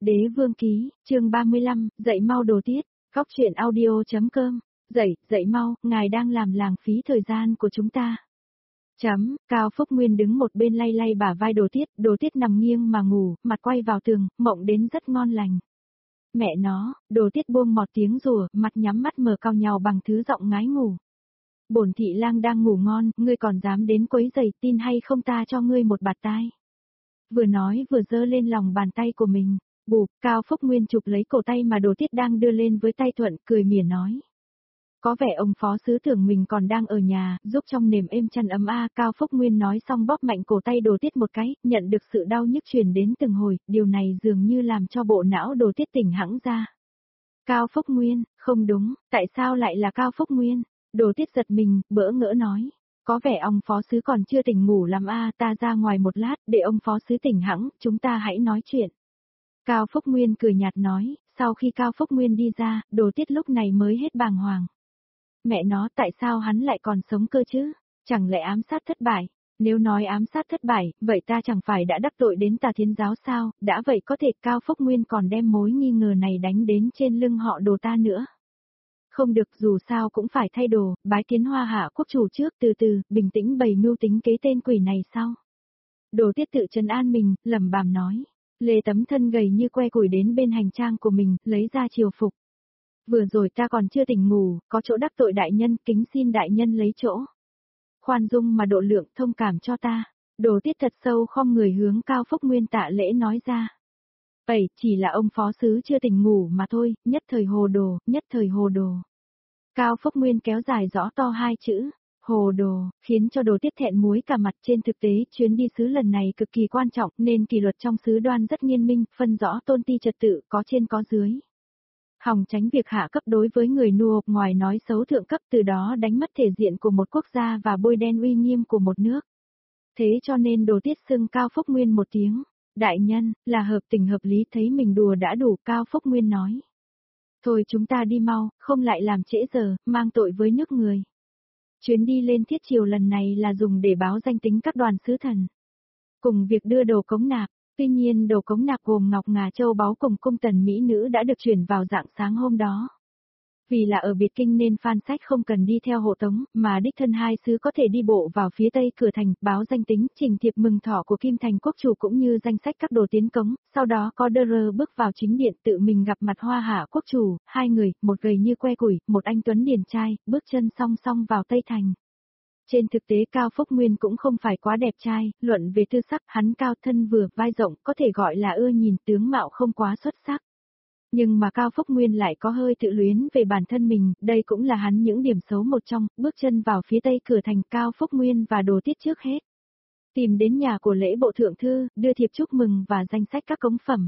Đế vương ký, chương 35, dậy mau Đồ Tiết, góc truyện audio.com, dậy mau, ngài đang làm lãng phí thời gian của chúng ta. Cao Phúc Nguyên đứng một bên lay lay bả vai Đồ Tiết nằm nghiêng mà ngủ, mặt quay vào tường, mộng đến rất ngon lành. Mẹ nó, Đồ Tiết buông một tiếng rủa, mặt nhắm mắt mở cau nhàu bằng thứ giọng ngái ngủ. Bổn thị lang đang ngủ ngon, ngươi còn dám đến quấy rầy, tin hay không ta cho ngươi một bạt tai. Vừa nói vừa giơ lên lòng bàn tay của mình, bụp, Cao Phúc Nguyên chụp lấy cổ tay mà Đồ Tiết đang đưa lên với tay thuận, cười mỉa nói. Có vẻ ông phó sứ tưởng mình còn đang ở nhà, giúp trong nềm êm chăn ấm Cao Phúc Nguyên nói xong bóp mạnh cổ tay Đồ Tiết một cái, nhận được sự đau nhức truyền đến từng hồi, điều này dường như làm cho bộ não Đồ Tiết tỉnh hẳn ra. Cao Phúc Nguyên, không đúng, tại sao lại là Cao Phúc Nguyên? Đồ Tiết giật mình, bỡ ngỡ nói. Có vẻ ông phó sứ còn chưa tỉnh ngủ lắm ta ra ngoài một lát, để ông phó sứ tỉnh hẳn, chúng ta hãy nói chuyện. Cao Phúc Nguyên cười nhạt nói, sau khi Cao Phúc Nguyên đi ra, Đồ Tiết lúc này mới hết bàng hoàng. Mẹ nó, tại sao hắn lại còn sống cơ chứ? Chẳng lẽ ám sát thất bại? Nếu nói ám sát thất bại, vậy ta chẳng phải đã đắc tội đến Tà Thiên giáo sao? Đã vậy có thể Cao Phúc Nguyên còn đem mối nghi ngờ này đánh đến trên lưng họ Đồ ta nữa. Không được, dù sao cũng phải thay đồ, bái kiến Hoa Hạ quốc chủ trước, từ từ, bình tĩnh bày mưu tính kế tên quỷ này sau. Đồ Tiết tự trấn an mình, lẩm bẩm nói. Lê tấm thân gầy như que củi đến bên hành trang của mình, lấy ra triều phục. Vừa rồi ta còn chưa tỉnh ngủ, có chỗ đắc tội đại nhân, kính xin đại nhân lấy chỗ. Khoan dung mà độ lượng, thông cảm cho ta. Đồ Tiết thật sâu khom người hướng Cao Phúc Nguyên tạ lễ nói ra. Vậy, chỉ là ông phó sứ chưa tỉnh ngủ mà thôi, nhất thời hồ đồ, nhất thời hồ đồ. Cao Phúc Nguyên kéo dài rõ to hai chữ, hồ đồ, khiến cho Đồ Tiết thẹn muối cả mặt. Trên thực tế, chuyến đi sứ lần này cực kỳ quan trọng, nên kỷ luật trong sứ đoan rất nghiêm minh, phân rõ tôn ti trật tự, có trên có dưới. Hòng tránh việc hạ cấp đối với người nô, ngoài nói xấu thượng cấp, từ đó đánh mất thể diện của một quốc gia và bôi đen uy nghiêm của một nước. Thế cho nên Đồ Tiết xưng Cao Phúc Nguyên một tiếng. Đại nhân, là hợp tình hợp lý, thấy mình đùa đã đủ, Cao Phúc Nguyên nói. Thôi chúng ta đi mau, không lại làm trễ giờ, mang tội với nước người. Chuyến đi lên Thiết Triều lần này là dùng để báo danh tính các đoàn sứ thần. Cùng việc đưa đồ cống nạp, tuy nhiên đồ cống nạp gồm ngọc ngà châu báu cùng cung tần mỹ nữ đã được chuyển vào rạng sáng hôm đó. Vì là ở biệt kinh nên Phan Sách không cần đi theo hộ tống, mà đích thân hai sứ có thể đi bộ vào phía tây cửa thành, báo danh tính, trình thiệp mừng thọ của Kim Thành quốc chủ cũng như danh sách các đồ tiến cống, sau đó có đơ bước vào chính điện tự mình gặp mặt Hoa Hạ quốc chủ, hai người, một gầy như que củi, một anh tuấn điển trai, bước chân song song vào Tây Thành. Trên thực tế Cao Phúc Nguyên cũng không phải quá đẹp trai, luận về tư sắc, hắn cao thân vừa, vai rộng, có thể gọi là ưa nhìn, tướng mạo không quá xuất sắc. Nhưng mà Cao Phúc Nguyên lại có hơi tự luyến về bản thân mình, đây cũng là hắn những điểm xấu một trong, bước chân vào phía tây cửa thành. Cao Phúc Nguyên và Đồ Tiết trước hết tìm đến nhà của lễ bộ thượng thư, đưa thiệp chúc mừng và danh sách các cống phẩm.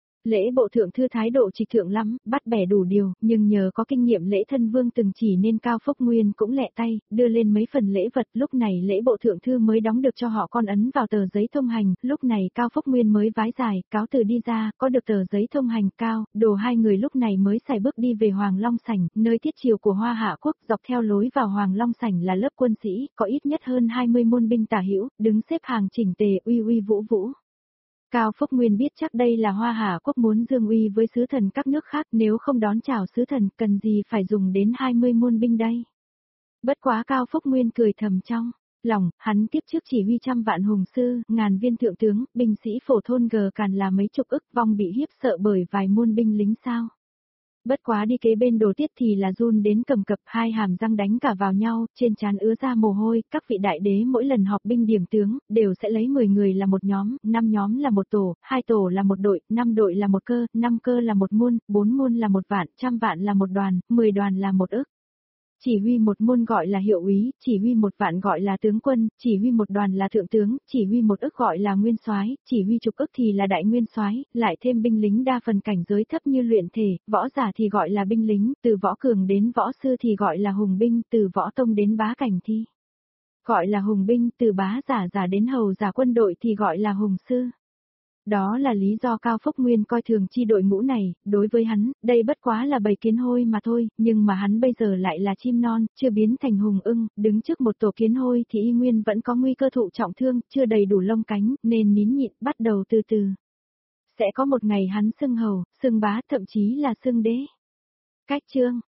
Lễ bộ thượng thư thái độ trịch thượng lắm, bắt bẻ đủ điều, nhưng nhờ có kinh nghiệm lễ thân vương từng chỉ nên Cao Phúc Nguyên cũng lẹ tay, đưa lên mấy phần lễ vật. Lúc này lễ bộ thượng thư mới đóng được cho họ con ấn vào tờ giấy thông hành, lúc này Cao Phúc Nguyên mới vái dài, cáo từ đi ra, có được tờ giấy thông hành. Đồ hai người lúc này mới xài bước đi về Hoàng Long Sảnh, nơi thiết triều của Hoa Hạ quốc. Dọc theo lối vào Hoàng Long Sảnh là lớp quân sĩ, có ít nhất hơn 20 môn binh tả hữu, đứng xếp hàng chỉnh tề, uy uy vũ vũ. Cao Phúc Nguyên biết chắc đây là Hoa Hạ quốc muốn dương uy với sứ thần các nước khác, nếu không đón chào sứ thần, cần gì phải dùng đến 20 môn binh đây. Bất quá Cao Phúc Nguyên cười thầm trong lòng, hắn kiếp trước chỉ huy trăm vạn hùng sư, ngàn viên thượng tướng, binh sĩ phổ thôn gờ càn là mấy chục ức, vong bị hiếp sợ bởi vài môn binh lính sao. Bất quá đi kế bên Đồ Tiết thì là run đến cầm cập, hai hàm răng đánh cả vào nhau, trên trán ứa ra mồ hôi. Các vị đại đế mỗi lần họp binh điểm tướng, đều sẽ lấy 10 người là một nhóm, 5 nhóm là một tổ, 2 tổ là một đội, 5 đội là một cơ, 5 cơ là một môn, 4 môn là một vạn, 100 vạn là một đoàn, 10 đoàn là một ức. Chỉ huy một môn gọi là hiệu úy, chỉ huy một vạn gọi là tướng quân, chỉ huy một đoàn là thượng tướng, chỉ huy một ức gọi là nguyên soái, chỉ huy chục ức thì là đại nguyên soái, lại thêm binh lính đa phần cảnh giới thấp như luyện thể, võ giả thì gọi là binh lính, từ võ cường đến võ sư thì gọi là hùng binh, từ võ tông đến bá cảnh thì gọi là hùng binh, từ bá giả đến hầu giả quân đội thì gọi là hùng sư. Đó là lý do Cao Phúc Nguyên coi thường chi đội ngũ này, đối với hắn, đây bất quá là bầy kiến hôi mà thôi, nhưng mà hắn bây giờ lại là chim non, chưa biến thành hùng ưng, đứng trước một tổ kiến hôi thì y nguyên vẫn có nguy cơ thụ trọng thương, chưa đầy đủ lông cánh, nên nín nhịn, bắt đầu từ từ Sẽ có một ngày hắn xưng hầu, xưng bá, thậm chí là xưng đế. Cách chương